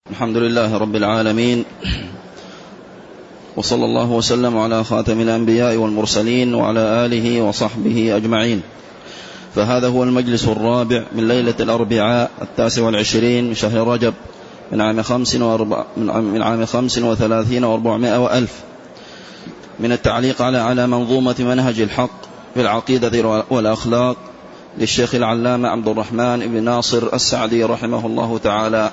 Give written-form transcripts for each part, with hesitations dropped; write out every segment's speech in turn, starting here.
الحمد لله رب العالمين، وصلى الله وسلم على خاتم الأنبياء والمرسلين وعلى آله وصحبه أجمعين. فهذا هو المجلس الرابع من ليلة الأربعاء 29 من شهر رجب من عام 35 و400 وألف، من التعليق على منظومة منهج الحق في العقيدة والأخلاق للشيخ العلامة عبد الرحمن بن ناصر السعدي رحمه الله تعالى.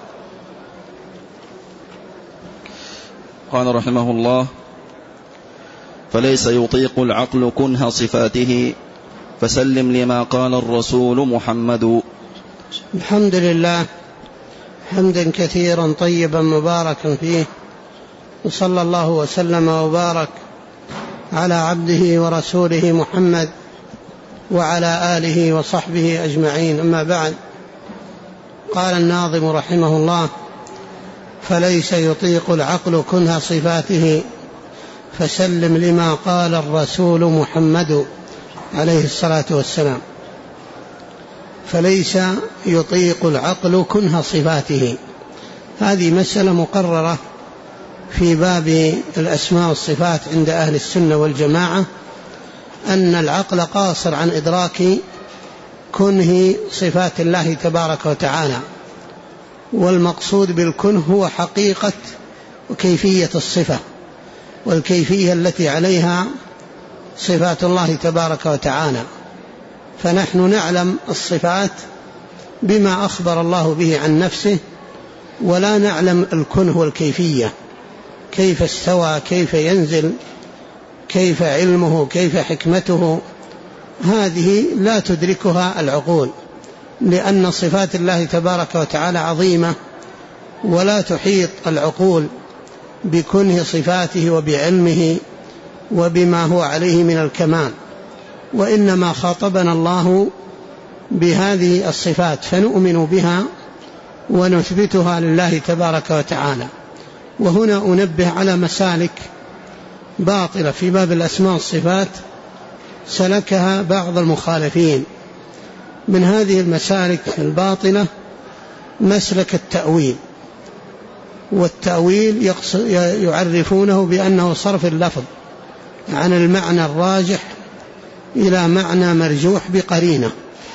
قال رحمه الله: فليس يطيق العقل كنه صفاته فسلم لما قال الرسول محمد. الحمد لله حمدا كثيرا طيبا مباركا فيه، وصلى الله وسلم وبارك على عبده ورسوله محمد وعلى آله وصحبه أجمعين. أما بعد، قال الناظم رحمه الله: فليس يطيق العقل كنه صفاته فسلم لما قال الرسول محمد عليه الصلاة والسلام. فليس يطيق العقل كنه صفاته، هذه مسألة مقررة في باب الأسماء والصفات عند أهل السنة والجماعة، أن العقل قاصر عن إدراك كنه صفات الله تبارك وتعالى، والمقصود بالكنه هو حقيقة وكيفية الصفة، والكيفية التي عليها صفات الله تبارك وتعالى. فنحن نعلم الصفات بما أخبر الله به عن نفسه، ولا نعلم الكنه والكيفية، كيف استوى، كيف ينزل، كيف علمه، كيف حكمته. هذه لا تدركها العقول، لأن صفات الله تبارك وتعالى عظيمة، ولا تحيط العقول بكنه صفاته وبعلمه وبما هو عليه من الكمال. وإنما خاطبنا الله بهذه الصفات فنؤمن بها ونثبتها لله تبارك وتعالى. وهنا أنبه على مسالك باطلة في باب الأسماء والصفات سلكها بعض المخالفين. من هذه المسالك الباطلة مسلك التأويل، والتأويل يعرفونه بأنه صرف اللفظ عن المعنى الراجح إلى معنى مرجوح بقرينة.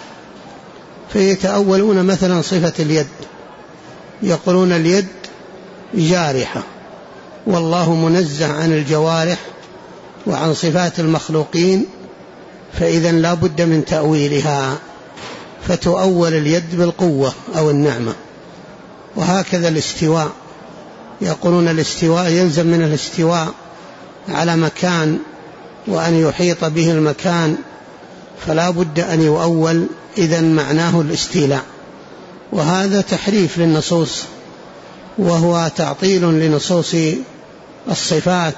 فيتأولون مثلا صفة اليد، يقولون اليد جارحة، والله منزه عن الجوارح وعن صفات المخلوقين، فإذا لا بد من تأويلها، فتؤول اليد بالقوة أو النعمة. وهكذا الاستواء، يقولون الاستواء يلزم من الاستواء على مكان وأن يحيط به المكان، فلا بد أن يؤول إذن معناه الاستيلاء. وهذا تحريف للنصوص، وهو تعطيل لنصوص الصفات،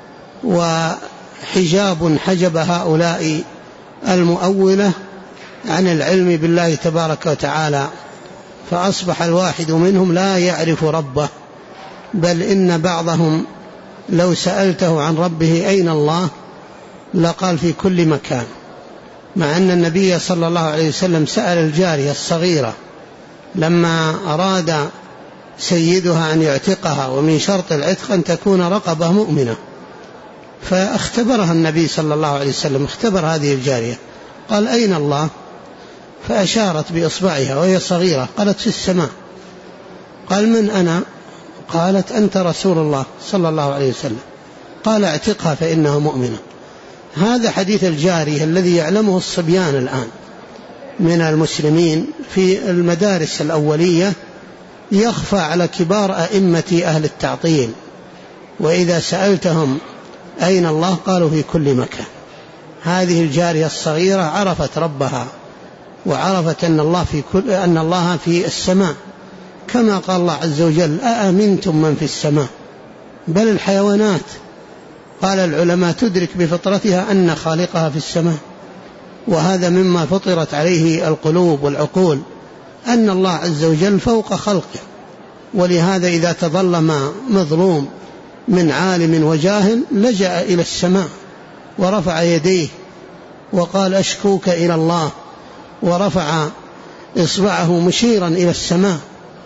وحجاب حجب هؤلاء المؤولة عن العلم بالله تبارك وتعالى، فأصبح الواحد منهم لا يعرف ربه، بل إن بعضهم لو سألته عن ربه أين الله لقال في كل مكان، مع أن النبي صلى الله عليه وسلم سأل الجارية الصغيرة لما أراد سيدها أن يعتقها، ومن شرط العتق أن تكون رقبة مؤمنة، فاختبرها النبي صلى الله عليه وسلم، اختبر هذه الجارية، قال أين الله؟ فأشارت بإصبعها وهي صغيرة، قالت في السماء. قال من أنا؟ قالت أنت رسول الله صلى الله عليه وسلم. قال اعتقها فإنها مؤمنة. هذا حديث الجارية الذي يعلمه الصبيان الآن من المسلمين في المدارس الأولية، يخفى على كبار أئمة أهل التعطيل، وإذا سألتهم أين الله قالوا في كل مكان. هذه الجارية الصغيرة عرفت ربها، وعرفت أن الله في السماء، كما قال الله عز وجل: أأمنتم من في السماء. بل الحيوانات قال العلماء تدرك بفطرتها أن خالقها في السماء، وهذا مما فطرت عليه القلوب والعقول، أن الله عز وجل فوق خلقه. ولهذا إذا تظلم مظلوم من عالم وجاهل لجأ إلى السماء ورفع يديه وقال أشكوك إلى الله، ورفع إصبعه مشيرا إلى السماء.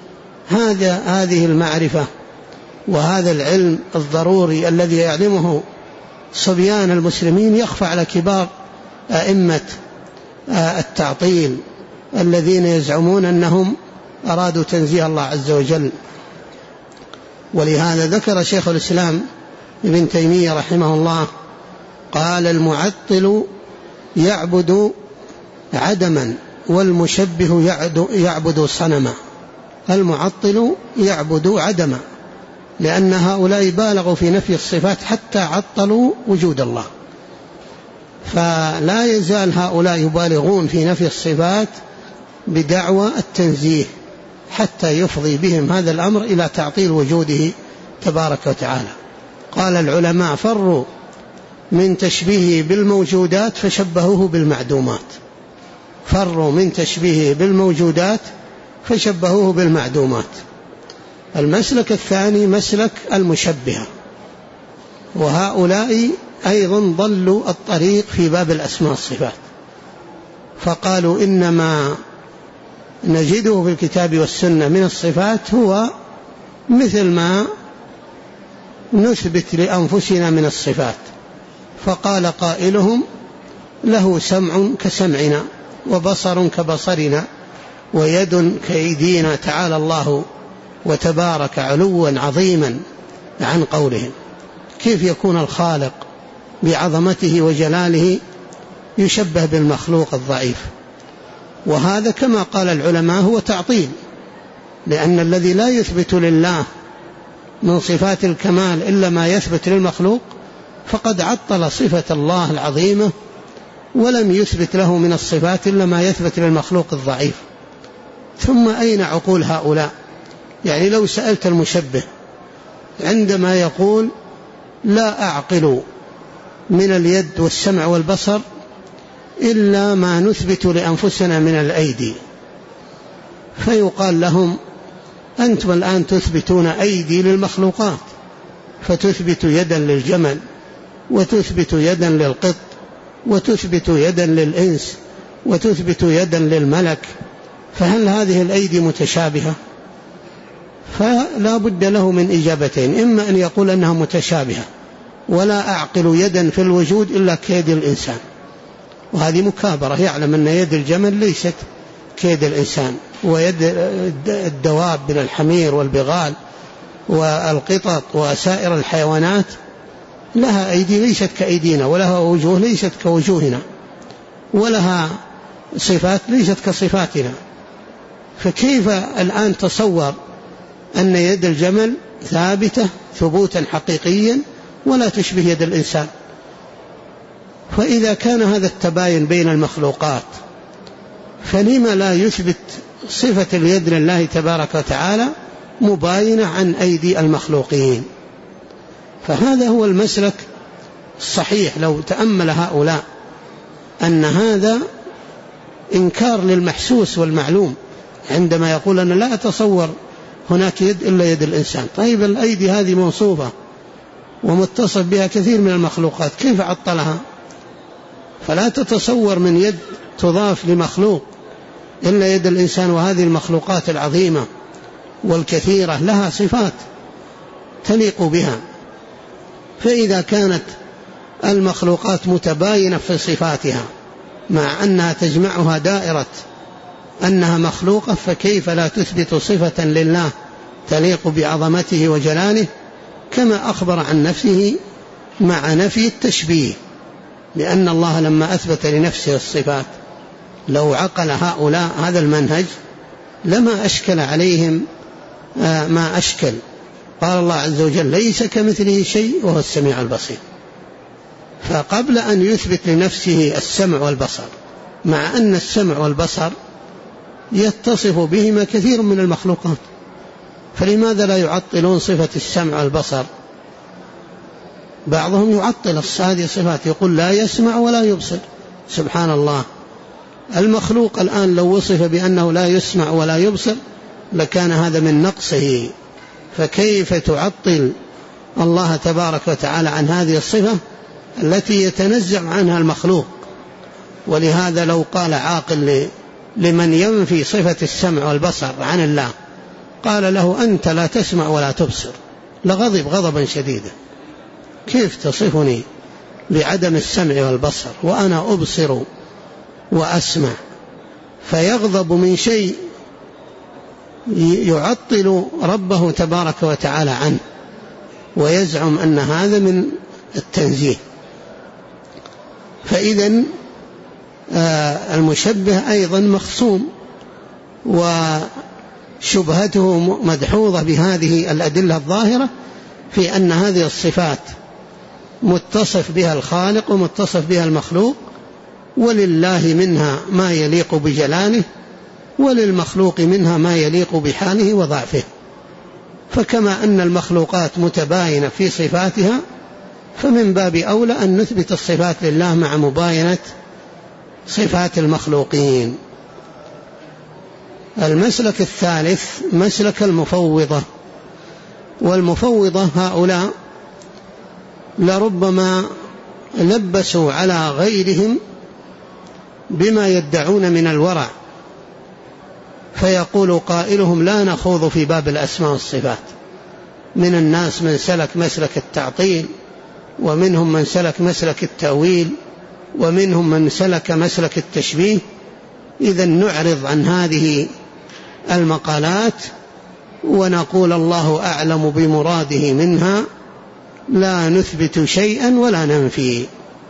هذه المعرفة وهذا العلم الضروري الذي يعلمه صبيان المسلمين يخفى على كبار أئمة التعطيل الذين يزعمون أنهم أرادوا تنزيه الله عز وجل. ولهذا ذكر شيخ الإسلام ابن تيمية رحمه الله قال: المعطل يعبد عدما والمشبه يعبد صنما. المعطل يعبد عدما، لأن هؤلاء بالغوا في نفي الصفات حتى عطلوا وجود الله، فلا يزال هؤلاء يبالغون في نفي الصفات بدعوى التنزيه حتى يفضي بهم هذا الأمر إلى تعطيل وجوده تبارك وتعالى. قال العلماء: فروا من تشبيهه بالموجودات فشبهوه بالمعدومات. فروا من تشبيهه بالموجودات فشبهوه بالمعدومات. المسلك الثاني مسلك المشبهة، وهؤلاء أيضا ضلوا الطريق في باب الأسماء والصفات، فقالوا إنما نجده في الكتاب والسنة من الصفات هو مثل ما نثبت لأنفسنا من الصفات. فقال قائلهم: له سمع كسمعنا وبصر كبصرنا ويد كأيدينا، تعالى الله وتبارك علوا عظيما عن قولهم. كيف يكون الخالق بعظمته وجلاله يشبه بالمخلوق الضعيف؟ وهذا كما قال العلماء هو تعطيل، لأن الذي لا يثبت لله من صفات الكمال إلا ما يثبت للمخلوق فقد عطل صفة الله العظيمة، ولم يثبت له من الصفات إلا ما يثبت للمخلوق الضعيف. ثم أين عقول هؤلاء؟ يعني لو سألت المشبه عندما يقول: لا أعقل من اليد والسمع والبصر إلا ما نثبت لأنفسنا من الأيدي، فيقال لهم: أنتم الآن تثبتون أيدي للمخلوقات، فتثبت يدا للجمل وتثبت يدا للقط وتثبت يدا للإنس وتثبت يدا للملك، فهل هذه الأيدي متشابهة؟ فلا بد له من إجابتين: إما أن يقول أنها متشابهة ولا أعقل يدا في الوجود إلا كيد الإنسان، وهذه مكابرة، يعلم أن يد الجمل ليست كيد الإنسان، ويد الدواب من الحمير والبغال والقطط وسائر الحيوانات لها أيدي ليست كأيدينا، ولها وجوه ليست كوجوهنا، ولها صفات ليست كصفاتنا. فكيف الآن تصور أن يد الجمل ثابتة ثبوتا حقيقيا ولا تشبه يد الإنسان؟ فإذا كان هذا التباين بين المخلوقات فلما لا يثبت صفة اليد لله تبارك وتعالى مباينة عن أيدي المخلوقين؟ فهذا هو المسلك الصحيح لو تأمل هؤلاء، أن هذا إنكار للمحسوس والمعلوم عندما يقول أنا لا أتصور هناك يد إلا يد الإنسان. طيب الأيدي هذه موصوفة ومتصف بها كثير من المخلوقات، كيف عطلها؟ فلا تتصور من يد تضاف لمخلوق إلا يد الإنسان، وهذه المخلوقات العظيمة والكثيرة لها صفات تليق بها. فإذا كانت المخلوقات متباينة في صفاتها مع أنها تجمعها دائرة أنها مخلوقة، فكيف لا تثبت صفة لله تليق بعظمته وجلاله كما أخبر عن نفسه مع نفي التشبيه؟ لأن الله لما أثبت لنفسه الصفات لو عقل هؤلاء هذا المنهج لما أشكل عليهم ما أشكل. قال الله عز وجل: ليس كمثله شيء وهو السميع البصير. فقبل أن يثبت لنفسه السمع والبصر، مع أن السمع والبصر يتصف بهما كثير من المخلوقات، فلماذا لا يعطلون صفة السمع والبصر؟ بعضهم يعطل هذه الصفات، يقول لا يسمع ولا يبصر. سبحان الله، المخلوق الآن لو وصف بأنه لا يسمع ولا يبصر لكان هذا من نقصه، فكيف تعطل الله تبارك وتعالى عن هذه الصفة التي يتنزع عنها المخلوق؟ ولهذا لو قال عاقل لمن ينفي صفة السمع والبصر عن الله قال له أنت لا تسمع ولا تبصر، لغضب غضبا شديدا، كيف تصفني بعدم السمع والبصر وأنا أبصر وأسمع؟ فيغضب من شيء يعطل ربه تبارك وتعالى عنه، ويزعم أن هذا من التنزيه. فإذن المشبه أيضا مخصوم، وشبهته مدحوظة بهذه الأدلة الظاهرة في أن هذه الصفات متصف بها الخالق ومتصف بها المخلوق، ولله منها ما يليق بجلاله، وللمخلوق منها ما يليق بحاله وضعفه. فكما أن المخلوقات متباينة في صفاتها، فمن باب أولى أن نثبت الصفات لله مع مباينة صفات المخلوقين. المسلك الثالث مسلك المفوضة. والمفوضة هؤلاء لربما لبسوا على غيرهم بما يدعون من الورع، فيقول قائلهم لا نخوض في باب الأسماء والصفات. من الناس من سلك مسلك التعطيل، ومنهم من سلك مسلك التأويل، ومنهم من سلك مسلك التشبيه. إذن نعرض عن هذه المقالات ونقول الله أعلم بمراده منها، لا نثبت شيئا ولا ننفي.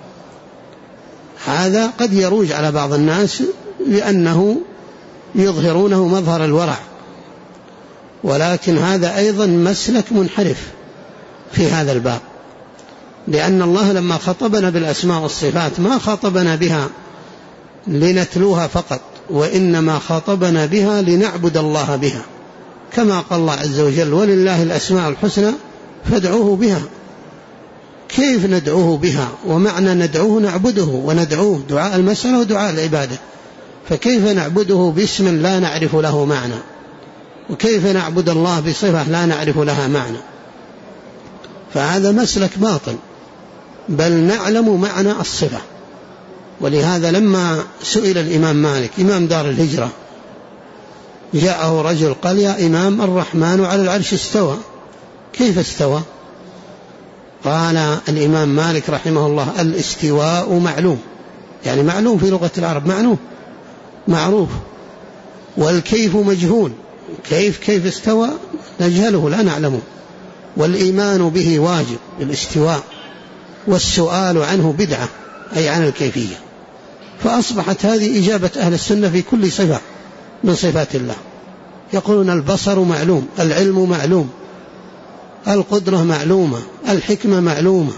هذا قد يروج على بعض الناس لأنه يظهرونه مظهر الورع، ولكن هذا أيضا مسلك منحرف في هذا الباب، لأن الله لما خطبنا بالأسماء والصفات ما خطبنا بها لنتلوها فقط، وإنما خطبنا بها لنعبد الله بها، كما قال الله عز وجل ولله الأسماء الحسنى فادعوه بها. كيف ندعوه بها؟ ومعنى ندعوه نعبده، وندعوه دعاء المسألة ودعاء العبادة، فكيف نعبده باسم لا نعرف له معنى؟ وكيف نعبد الله بصفة لا نعرف لها معنى؟ فهذا مسلك باطل، بل نعلم معنى الصفة. ولهذا لما سئل الإمام مالك إمام دار الهجرة، جاءه رجل قال يا إمام الرحمن على العرش استوى، كيف استوى؟ قال الإمام مالك رحمه الله الاستواء معلوم، يعني معلوم في لغة العرب، معروف، والكيف مجهول، كيف استوى نجهله لا نعلمه، والإيمان به واجب الاستواء، والسؤال عنه بدعة أي عن الكيفية. فأصبحت هذه إجابة أهل السنة في كل صفة من صفات الله، يقولون البصر معلوم، العلم معلوم، القدرة معلومة، الحكمة معلومة.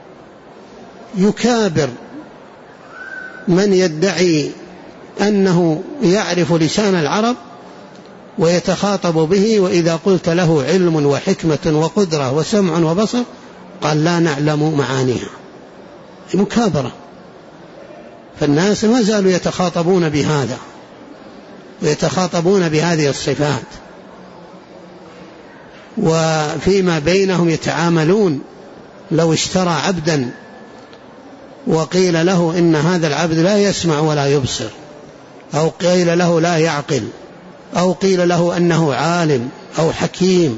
يكابر من يدعي أنه يعرف لسان العرب ويتخاطب به، وإذا قلت له علم وحكمة وقدرة وسمع وبصر قال لا نعلم معانيها، مكابرة. فالناس ما زالوا يتخاطبون بهذا ويتخاطبون بهذه الصفات، وفيما بينهم يتعاملون. لو اشترى عبدا وقيل له إن هذا العبد لا يسمع ولا يبصر، أو قيل له لا يعقل، أو قيل له أنه عالم أو حكيم،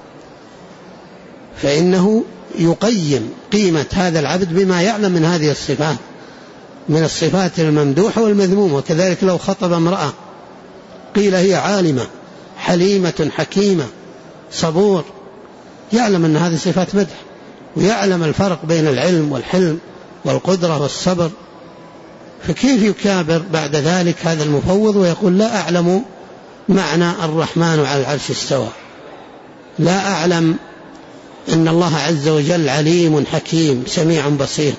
فإنه يقيم قيمة هذا العبد بما يعلم من هذه الصفات، من الصفات الممدوحة والمذمومة. وكذلك لو خطب امرأة قيل هي عالمة حليمة حكيمة صبور، يعلم أن هذه صفات مدح، ويعلم الفرق بين العلم والحلم والقدرة والصبر. فكيف يكابر بعد ذلك هذا المفوض ويقول لا أعلم معنى الرحمن على العرش استوى، لا أعلم أن الله عز وجل عليم حكيم سميع بصير؟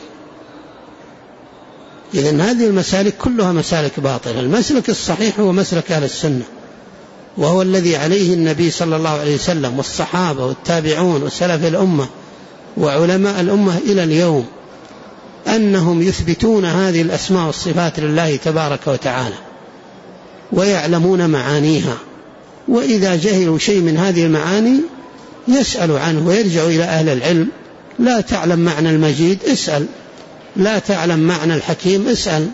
إذن هذه المسالك كلها مسالك باطلة. المسلك الصحيح هو مسلك أهل السنة، وهو الذي عليه النبي صلى الله عليه وسلم والصحابة والتابعون وسلف الأمة وعلماء الأمة إلى اليوم، أنهم يثبتون هذه الأسماء والصفات لله تبارك وتعالى ويعلمون معانيها، وإذا جهلوا شيء من هذه المعاني يسألوا عنه ويرجعوا إلى أهل العلم. لا تعلم معنى المجيد اسأل، لا تعلم معنى الحكيم اسأل.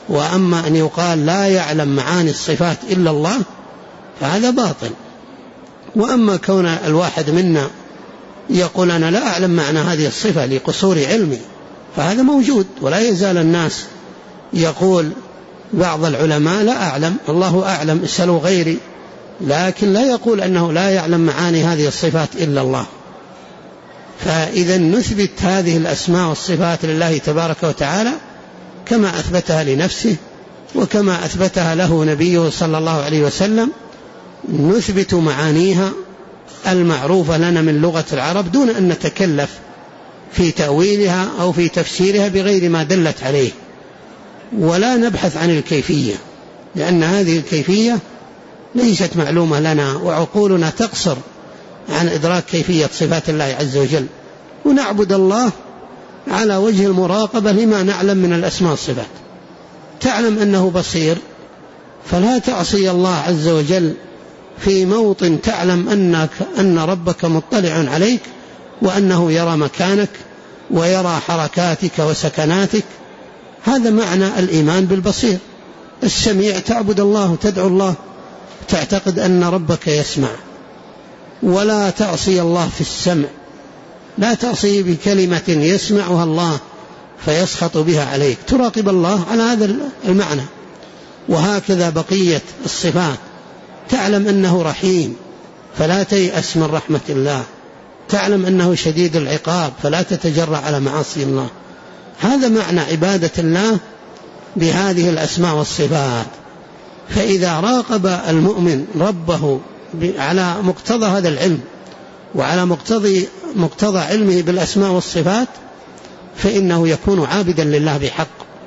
وأما أن يقال لا يعلم معاني الصفات إلا الله فهذا باطل، وأما كون الواحد منا يقول أنا لا أعلم معنى هذه الصفة لقصور علمي فهذا موجود، ولا يزال الناس يقول بعض العلماء لا أعلم، الله أعلم، اسألوا غيري، لكن لا يقول أنه لا يعلم معاني هذه الصفات إلا الله. فإذا نثبت هذه الأسماء والصفات لله تبارك وتعالى كما أثبتها لنفسه وكما أثبتها له نبيه صلى الله عليه وسلم، نثبت معانيها المعروفة لنا من لغة العرب دون أن نتكلف في تأويلها أو في تفسيرها بغير ما دلت عليه، ولا نبحث عن الكيفية، لأن هذه الكيفية ليست معلومة لنا، وعقولنا تقصر عن إدراك كيفية صفات الله عز وجل، ونعبد الله على وجه المراقبة لما نعلم من الأسماء والصفات. تعلم أنه بصير فلا تعصي الله عز وجل في موطن تعلم أن ربك مطلع عليك وأنه يرى مكانك ويرى حركاتك وسكناتك. هذا معنى الإيمان بالبصير. السميع تعبد الله وتدعو الله، تعتقد أن ربك يسمع، ولا تعصي الله في السمع، لا تعصي بكلمة يسمعها الله فيسخط بها عليك، تراقب الله على هذا المعنى. وهكذا بقية الصفات، تعلم أنه رحيم فلا تيأس من رحمة الله، تعلم أنه شديد العقاب فلا تتجرأ على معاصي الله. هذا معنى عبادة الله بهذه الأسماء والصفات. فإذا راقب المؤمن ربه على مقتضى هذا العلم وعلى مقتضى علمه بالأسماء والصفات فإنه يكون عابدا لله بحق،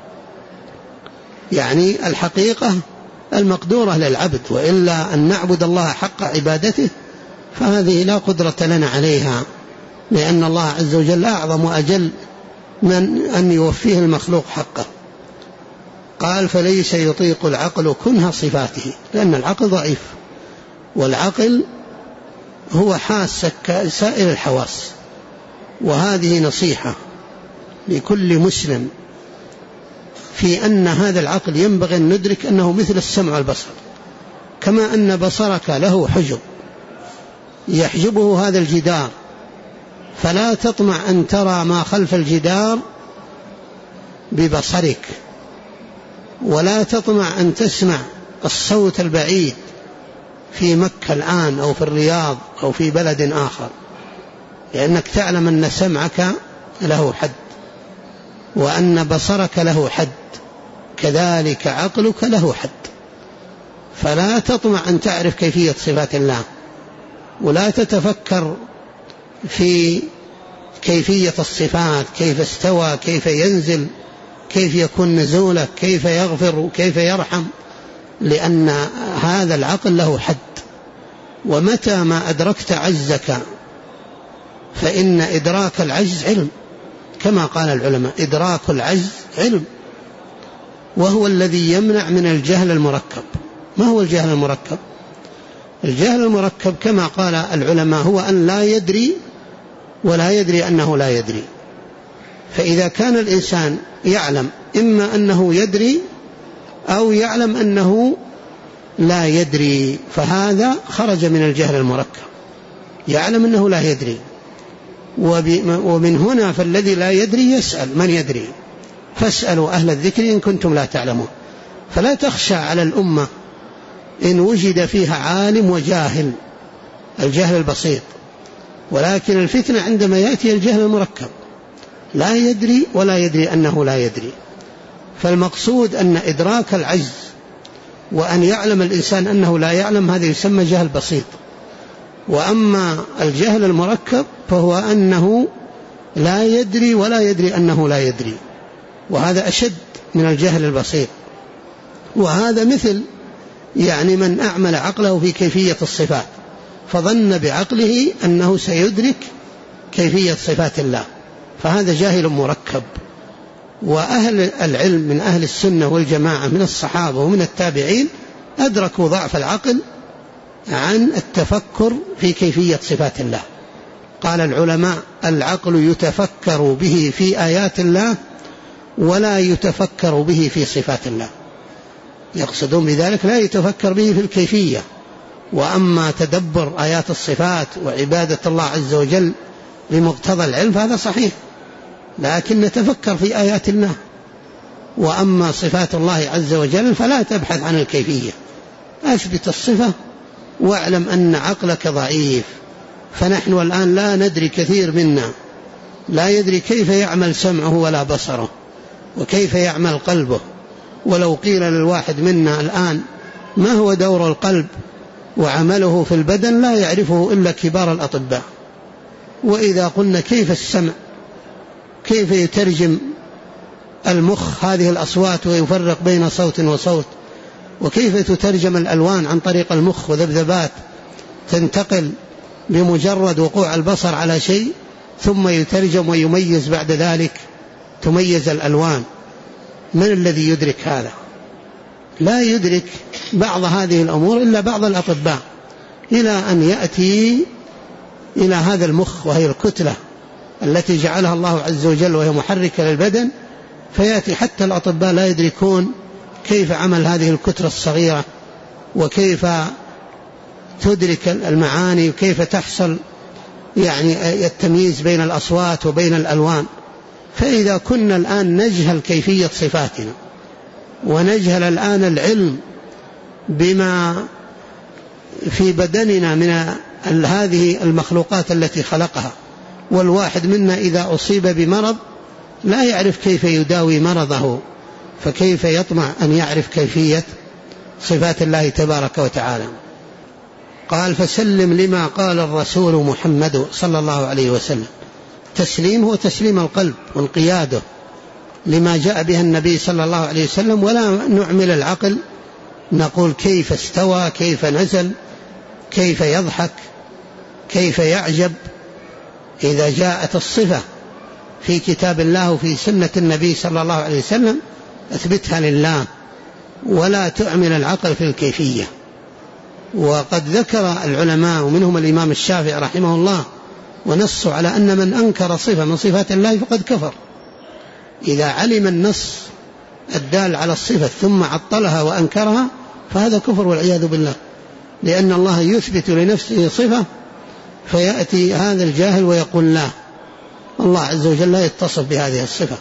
يعني الحقيقة المقدورة للعبد، وإلا أن نعبد الله حق عبادته فهذه لا قدرة لنا عليها، لأن الله عز وجل أعظم وأجل من أن يوفيه المخلوق حقه. قال فليس يطيق العقل كنه صفاته، لأن العقل ضعيف، والعقل هو حاسة كسائر الحواس. وهذه نصيحة لكل مسلم في أن هذا العقل ينبغي أن ندرك أنه مثل السمع والبصر، كما أن بصرك له حجب يحجبه هذا الجدار، فلا تطمع أن ترى ما خلف الجدار ببصرك، ولا تطمع أن تسمع الصوت البعيد في مكة الآن أو في الرياض أو في بلد آخر، لأنك تعلم أن سمعك له حد وأن بصرك له حد، كذلك عقلك له حد. فلا تطمع أن تعرف كيفية صفات الله، ولا تتفكر في كيفية الصفات، كيف استوى، كيف ينزل، كيف يكون نزوله، كيف يغفر وكيف يرحم، لأن هذا العقل له حد. ومتى ما أدركت عجزك فإن إدراك العجز علم، كما قال العلماء إدراك العجز علم، وهو الذي يمنع من الجهل المركب. ما هو الجهل المركب؟ الجهل المركب كما قال العلماء هو أن لا يدري ولا يدري أنه لا يدري. فإذا كان الإنسان يعلم إما أنه يدري أو يعلم أنه لا يدري، فهذا خرج من الجهل المركب، يعلم أنه لا يدري. ومن هنا فالذي لا يدري يسأل من يدري، فاسألوا أهل الذكر إن كنتم لا تعلمون. فلا تخشى على الأمة إن وجد فيها عالم وجاهل، الجهل البسيط، ولكن الفتنة عندما يأتي الجهل المركب، لا يدري ولا يدري أنه لا يدري. فالمقصود أن إدراك العجز وأن يعلم الإنسان أنه لا يعلم، هذا يسمى جهل بسيط. وأما الجهل المركب فهو أنه لا يدري ولا يدري أنه لا يدري، وهذا أشد من الجهل البسيط. وهذا مثل يعني من أعمل عقله في كيفية الصفات فظن بعقله أنه سيدرك كيفية صفات الله، فهذا جاهل مركب. وأهل العلم من أهل السنة والجماعة من الصحابة ومن التابعين أدركوا ضعف العقل عن التفكر في كيفية صفات الله. قال العلماء العقل يتفكر به في آيات الله ولا يتفكر به في صفات الله. يقصدون بذلك لا يتفكر به في الكيفية وأما تدبر آيات الصفات وعبادة الله عز وجل بمقتضى العلم فهذا صحيح، لكن نتفكر في آيات الله. وأما صفات الله عز وجل فلا تبحث عن الكيفية، أثبت الصفة واعلم أن عقلك ضعيف. فنحن الآن لا ندري، كثير منا لا يدري كيف يعمل سمعه ولا بصره وكيف يعمل قلبه. ولو قيل للواحد منا الآن ما هو دور القلب وعمله في البدن لا يعرفه إلا كبار الأطباء. وإذا قلنا كيف السمع، كيف يترجم المخ هذه الأصوات ويفرق بين صوت وصوت، وكيف تترجم الألوان عن طريق المخ وذبذبات تنتقل بمجرد وقوع البصر على شيء ثم يترجم ويميز بعد ذلك، تميز الألوان. من الذي يدرك هذا؟ لا يدرك بعض هذه الأمور إلا بعض الأطباء، إلى أن يأتي إلى هذا المخ وهي الكتلة التي جعلها الله عز وجل وهي محركة للبدن، فيأتي حتى الأطباء لا يدركون كيف عمل هذه الكتلة الصغيرة وكيف تدرك المعاني وكيف تحصل يعني التمييز بين الأصوات وبين الألوان. فإذا كنا الآن نجهل كيفية صفاتنا ونجهل الآن العلم بما في بدننا من هذه المخلوقات التي خلقها، والواحد منا إذا أصيب بمرض لا يعرف كيف يداوي مرضه، فكيف يطمع أن يعرف كيفية صفات الله تبارك وتعالى؟ قال فسلم لما قال الرسول محمد صلى الله عليه وسلم. تسليم هو تسليم القلب وانقياده لما جاء به النبي صلى الله عليه وسلم، ولا نعمل العقل نقول كيف استوى، كيف نزل، كيف يضحك، كيف يعجب. إذا جاءت الصفة في كتاب الله وفي سنة النبي صلى الله عليه وسلم أثبتها لله ولا تعمل العقل في الكيفية. وقد ذكر العلماء ومنهم الإمام الشافعي رحمه الله ونصوا على أن من أنكر صفة من صفات الله فقد كفر. إذا علم النص الدال على الصفة ثم عطلها وأنكرها فهذا كفر والعياذ بالله، لأن الله يثبت لنفسه صفة فيأتي هذا الجاهل ويقول لا، الله عز وجل لا يتصف بهذه الصفة،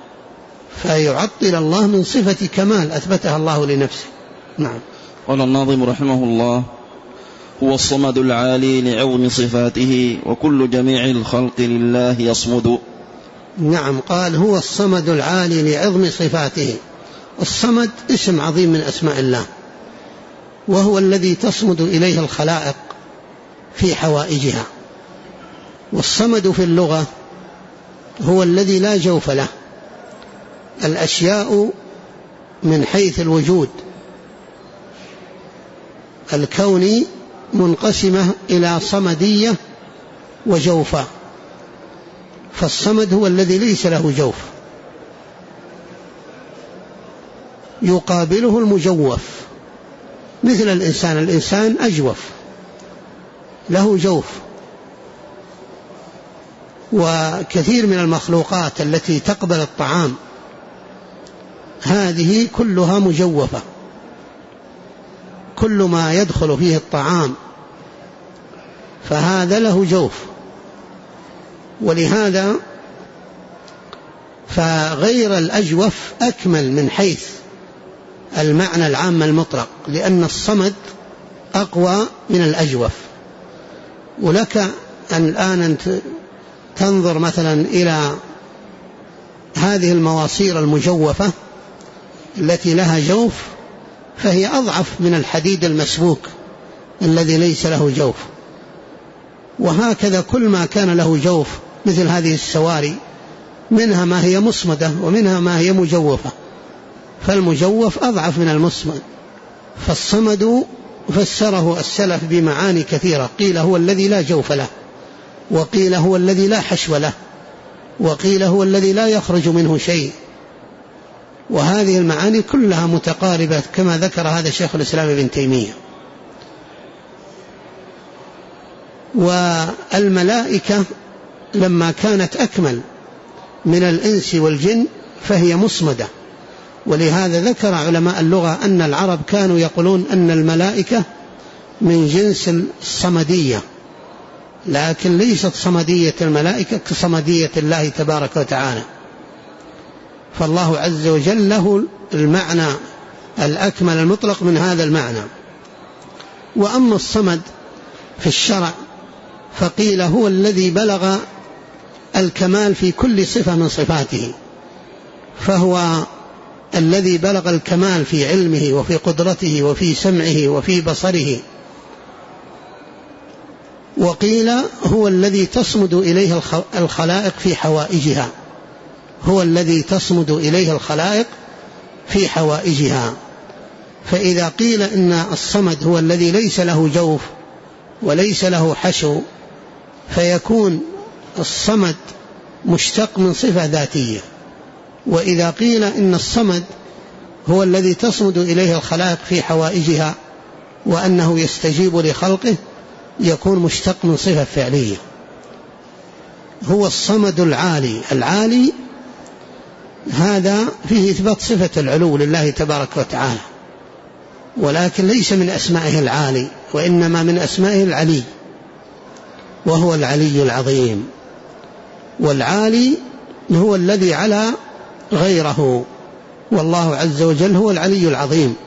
فيعطل الله من صفة كمال أثبتها الله لنفسه. نعم. قال الناظم رحمه الله: هو الصمد العالي لعظم صفاته وكل جميع الخلق لله يصمد. نعم، قال هو الصمد العالي لعظم صفاته. الصمد اسم عظيم من أسماء الله، وهو الذي تصمد إليه الخلائق في حوائجها. والصمد في اللغة هو الذي لا جوف له. الأشياء من حيث الوجود الكوني منقسمة إلى صمدية وجوفاء، فالصمد هو الذي ليس له جوف، يقابله المجوف مثل الإنسان. الإنسان أجوف له جوف، وكثير من المخلوقات التي تقبل الطعام هذه كلها مجوفة، كل ما يدخل فيه الطعام فهذا له جوف. ولهذا فغير الأجوف أكمل من حيث المعنى العام المطلق، لأن الصمد أقوى من الأجوف. ولك الآن تنظر مثلا إلى هذه المواصير المجوفة التي لها جوف فهي أضعف من الحديد المسبوك الذي ليس له جوف. وهكذا كل ما كان له جوف مثل هذه السواري منها ما هي مصمدة ومنها ما هي مجوفة، فالمجوف أضعف من المصمد. فالصمد فسره السلف بمعاني كثيرة، قيل هو الذي لا جوف له، وقيل هو الذي لا حشو له، وقيل هو الذي لا يخرج منه شيء. وهذه المعاني كلها متقاربة كما ذكر هذا شيخ الإسلام ابن تيمية. والملائكة لما كانت أكمل من الإنس والجن فهي مصمدة، ولهذا ذكر علماء اللغة أن العرب كانوا يقولون أن الملائكة من جنس الصمدية، لكن ليست صمدية الملائكة كصمدية الله تبارك وتعالى. فالله عز وجل له المعنى الأكمل المطلق من هذا المعنى. وأما الصمد في الشرع فقيل هو الذي بلغ الكمال في كل صفة من صفاته، فهو الذي بلغ الكمال في علمه وفي قدرته وفي سمعه وفي بصره. وقيل هو الذي تصمد إليه الخلائق في حوائجها، هو الذي تصمد إليه الخلائق في حوائجها. فإذا قيل إن الصمد هو الذي ليس له جوف وليس له حشو، فيكون الصمد مشتق من صفة ذاتية. وإذا قيل إن الصمد هو الذي تصمد إليه الخلائق في حوائجها وأنه يستجيب لخلقه، يكون مشتق من صفة فعلية. هو الصمد العالي. العالي هذا فيه إثبات صفة العلو لله تبارك وتعالى، ولكن ليس من أسمائه العالي، وإنما من أسمائه العلي، وهو العلي العظيم. والعالي هو الذي على غيره، والله عز وجل هو العلي العظيم.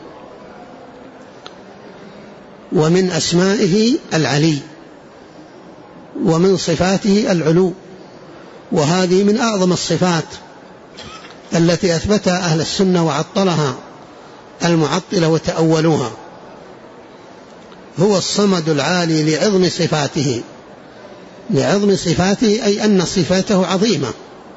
ومن أسمائه العلي، ومن صفاته العلو، وهذه من أعظم الصفات التي أثبتها أهل السنة وعطلها المعطلة وتأولوها. هو الصمد العالي لعظم صفاته. لعظم صفاته أي أن صفاته عظيمة،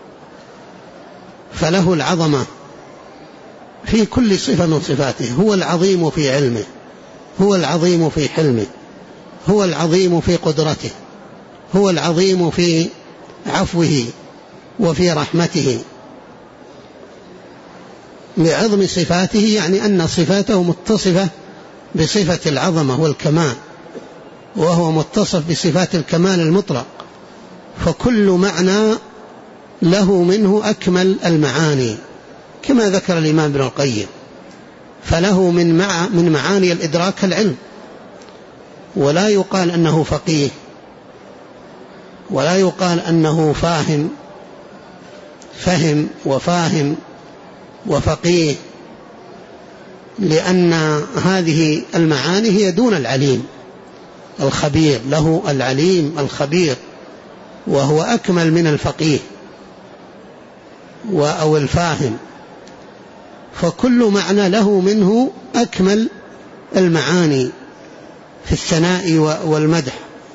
فله العظمة في كل صفة من صفاته. هو العظيم في علمه، هو العظيم في حلمه، هو العظيم في قدرته، هو العظيم في عفوه وفي رحمته. لعظم صفاته يعني أن صفاته متصفة بصفة العظمة والكمال، وهو متصف بصفات الكمال المطلق، فكل معنى له منه أكمل المعاني، كما ذكر الإمام ابن القيم. فله من معاني الإدراك العلم، ولا يقال أنه فقيه، ولا يقال أنه فهم وفاهم وفقيه، لأن هذه المعاني هي دون العليم الخبير. له العليم الخبير، وهو أكمل من الفقيه أو الفاهم. فكل معنى له منه أكمل المعاني في الثناء والمدح.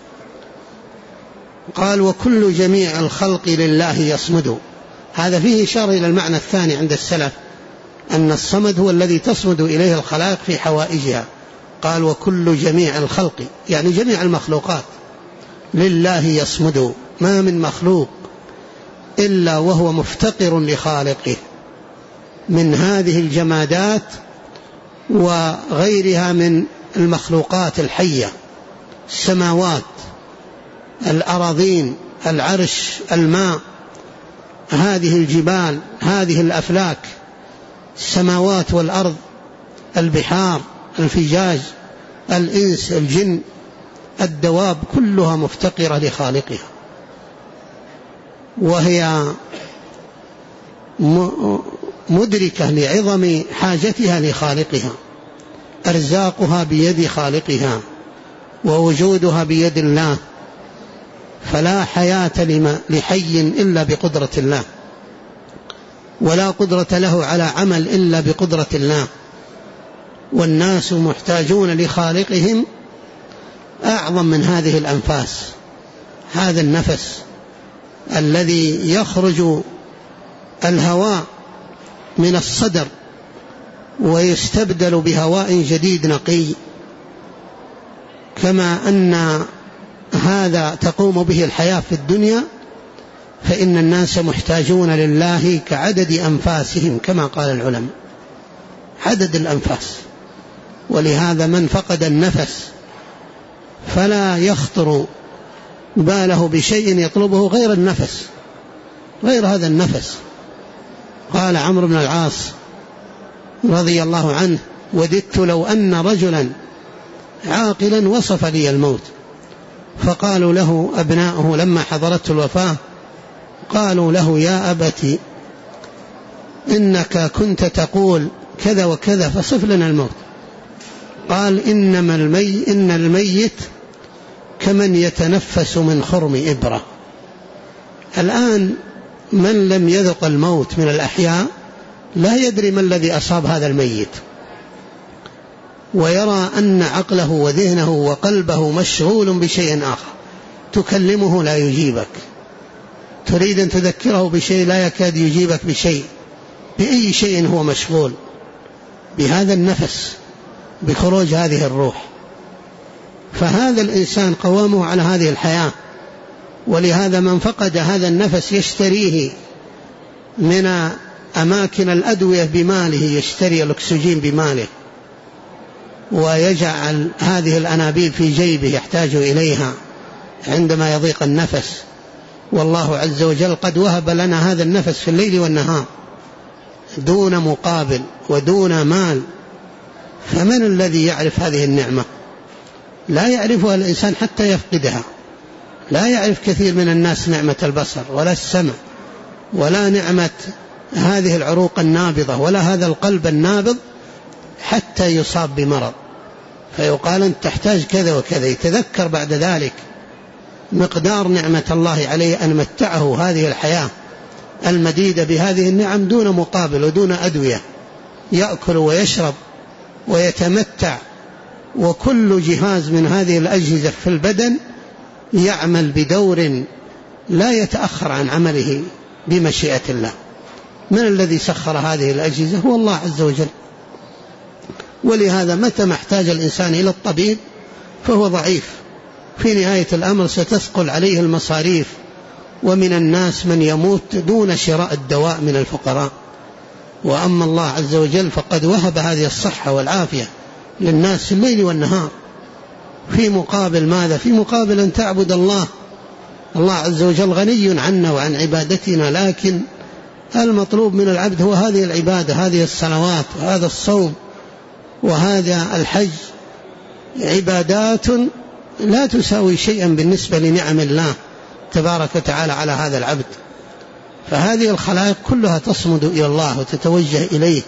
قال وكل جميع الخلق لله يصمد. هذا فيه إشارة إلى المعنى الثاني عند السلف، أن الصمد هو الذي تصمد إليه الخلائق في حوائجها. قال وكل جميع الخلق يعني جميع المخلوقات لله يصمد، ما من مخلوق إلا وهو مفتقر لخالقه من هذه الجمادات وغيرها من المخلوقات الحية، السماوات، الأراضين، العرش، الماء، هذه الجبال، هذه الأفلاك، السماوات والأرض، البحار، الفجاج، الإنس، الجن، الدواب، كلها مفتقرة لخالقها، وهي مدركة لعظم حاجتها لخالقها. أرزاقها بيد خالقها، ووجودها بيد الله، فلا حياة لحي إلا بقدرة الله، ولا قدرة له على عمل إلا بقدرة الله. والناس محتاجون لخالقهم أعظم من هذه الأنفاس. هذا النفس الذي يخرج الهواء من الصدر ويستبدل بهواء جديد نقي، كما أن هذا تقوم به الحياة في الدنيا، فإن الناس محتاجون لله كعدد أنفاسهم، كما قال العلماء، عدد الأنفاس. ولهذا من فقد النفس فلا يخطر باله بشيء يطلبه غير النفس، غير هذا النفس. قال عمرو بن العاص رضي الله عنه: وددت لو أن رجلا عاقلا وصف لي الموت. فقالوا له أبناؤه لما حضرته الوفاة قالوا له يا أبت إنك كنت تقول كذا وكذا فصف لنا الموت. قال إن الميت كمن يتنفس من خرم إبرة. الآن من لم يذق الموت من الأحياء لا يدري ما الذي أصاب هذا الميت، ويرى أن عقله وذهنه وقلبه مشغول بشيء آخر. تكلمه لا يجيبك، تريد أن تذكره بشيء لا يكاد يجيبك بشيء. بأي شيء هو مشغول؟ بهذا النفس، بخروج هذه الروح. فهذا الإنسان قوامه على هذه الحياة، ولهذا من فقد هذا النفس يشتريه من أماكن الأدوية بماله، يشتري الأكسجين بماله، ويجعل هذه الأنابيب في جيبه يحتاج إليها عندما يضيق النفس. والله عز وجل قد وهب لنا هذا النفس في الليل والنهار دون مقابل ودون مال. فمن الذي يعرف هذه النعمة؟ لا يعرفها الإنسان حتى يفقدها. لا يعرف كثير من الناس نعمة البصر ولا السمع ولا نعمة هذه العروق النابضة ولا هذا القلب النابض حتى يصاب بمرض فيقال أنت تحتاج كذا وكذا. يتذكر بعد ذلك مقدار نعمة الله عليه أن متعه هذه الحياة المديدة بهذه النعم دون مقابل ودون أدوية، يأكل ويشرب ويتمتع، وكل جهاز من هذه الأجهزة في البدن يعمل بدور لا يتأخر عن عمله بمشيئة الله. من الذي سخر هذه الأجهزة؟ هو الله عز وجل. ولهذا متى ما احتاج الإنسان إلى الطبيب فهو ضعيف، في نهاية الأمر ستثقل عليه المصاريف، ومن الناس من يموت دون شراء الدواء من الفقراء. وأما الله عز وجل فقد وهب هذه الصحة والعافية للناس في الليل والنهار، في مقابل ماذا؟ في مقابل أن تعبد الله. الله عز وجل غني عنا وعن عبادتنا، لكن المطلوب من العبد هو هذه العبادة، هذه الصلوات وهذا الصوم وهذا الحج، عبادات لا تساوي شيئا بالنسبة لنعم الله تبارك وتعالى على هذا العبد. فهذه الخلائق كلها تصمد إلى الله وتتوجه إليه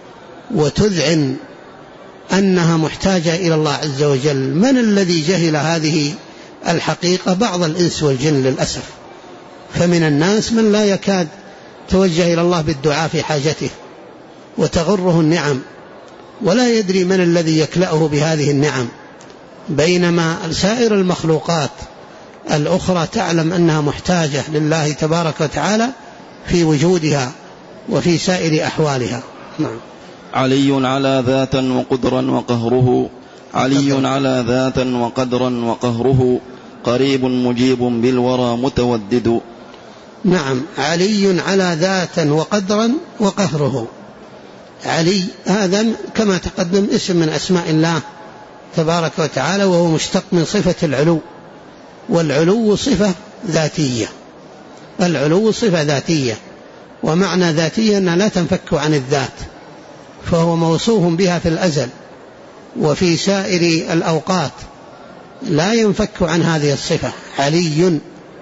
وتذعن أنها محتاجة إلى الله عز وجل. من الذي جهل هذه الحقيقة؟ بعض الإنس والجن للأسف. فمن الناس من لا يكاد توجه إلى الله بالدعاء في حاجته وتغره النعم، ولا يدري من الذي يكلأه بهذه النعم، بينما سائر المخلوقات الأخرى تعلم أنها محتاجة لله تبارك وتعالى في وجودها وفي سائر أحوالها. نعم. علي على ذاتا وقدرا وقهره، علي على ذاتا وقدرا وقهره، قريب مجيب بالورى متودد. نعم، علي على ذاتا وقدرا وقهره. علي هذا كما تقدم اسم من أسماء الله تبارك وتعالى، وهو مشتق من صفة العلو، والعلو صفة ذاتية. العلو صفة ذاتية، ومعنى ذاتية أنها لا تنفك عن الذات، فهو موصوف بها في الأزل وفي سائر الأوقات لا ينفك عن هذه الصفة. علي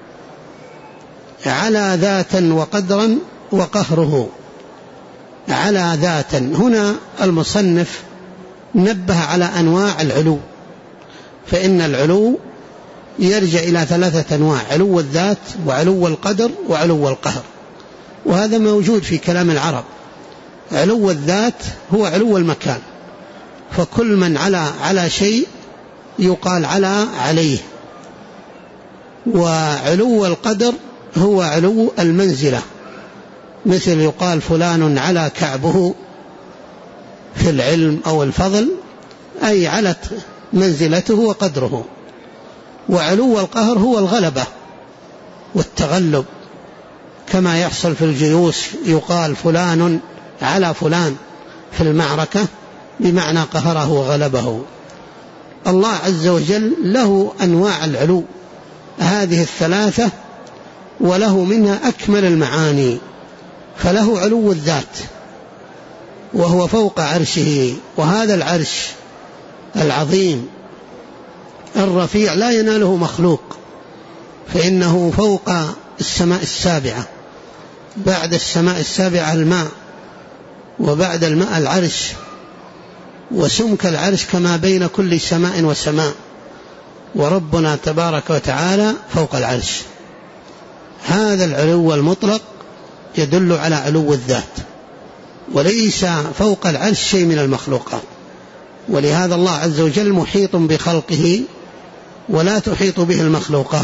على ذاتا وقدرا وقهره. على ذاتا هنا المصنف نبه على أنواع العلو، فإن العلو يرجع إلى 3 أنواع: علو الذات وعلو القدر وعلو القهر، وهذا موجود في كلام العرب. علو الذات هو علو المكان، فكل من على شيء يقال عليه. وعلو القدر هو علو المنزلة، مثل يقال فلان على كعبه في العلم أو الفضل، أي علت منزلته وقدره. وعلو القهر هو الغلبة والتغلب، كما يحصل في الجيوش، يقال فلان على فلان في المعركة، بمعنى قهره وغلبه. الله عز وجل له أنواع العلو هذه 3، وله منها أكمل المعاني. فله علو الذات وهو فوق عرشه، وهذا العرش العظيم الرفيع لا يناله مخلوق، فإنه فوق السماء السابعة، بعد السماء السابعة الماء، وبعد الماء العرش، وسمك العرش كما بين كل سماء وسماء، وربنا تبارك وتعالى فوق العرش. هذا العلو المطلق يدل على علو الذات، وليس فوق العرش شيء من المخلوقات، ولهذا الله عز وجل محيط بخلقه ولا تحيط به المخلوقات.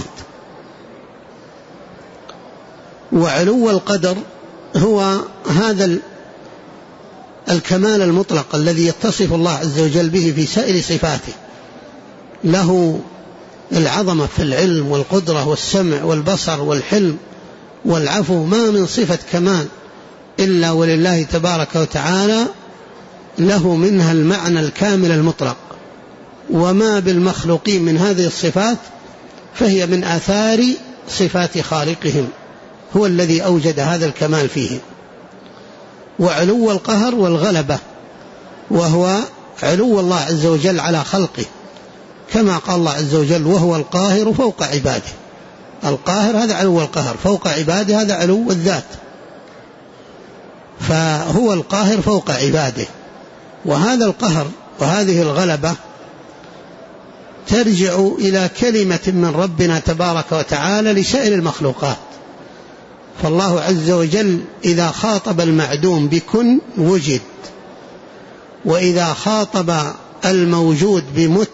وعلو القدر هو هذا الكمال المطلق الذي يتصف الله عز وجل به في سائر صفاته، له العظمة في العلم والقدرة والسمع والبصر والحلم والعفو، ما من صفة كمال إلا ولله تبارك وتعالى له منها المعنى الكامل المطلق، وما بالمخلوقين من هذه الصفات فهي من آثار صفات خالقهم، هو الذي أوجد هذا الكمال فيه. وعلو القهر والغلبة وهو علو الله عز وجل على خلقه، كما قال الله عز وجل وهو القاهر فوق عباده. القاهر هذا علو القهر، فوق عباده هذا علو الذات، فهو القاهر فوق عباده. وهذا القهر وهذه الغلبة ترجع إلى كلمة من ربنا تبارك وتعالى لسائر المخلوقات. فالله عز وجل إذا خاطب المعدوم بكن وجد، وإذا خاطب الموجود بمت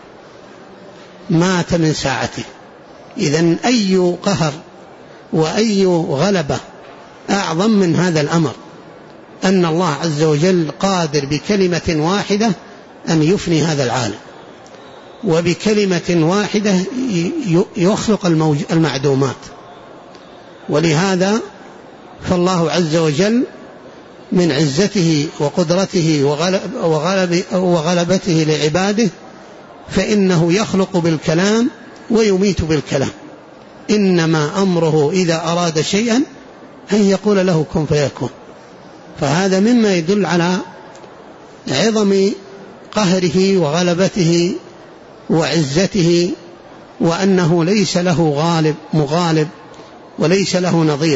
مات من ساعته. إذن أي قهر وأي غلبة أعظم من هذا الأمر، أن الله عز وجل قادر بكلمة واحدة أن يفني هذا العالم، وبكلمة واحدة يخلق المعدومات. ولهذا فالله عز وجل من عزته وقدرته وغلبته لعباده فإنه يخلق بالكلام ويميت بالكلام، إنما أمره إذا أراد شيئا أن يقول له كن فيكون. فهذا مما يدل على عظم قهره وغلبته وعزته، وأنه ليس له غالب مغالب وليس له نظير.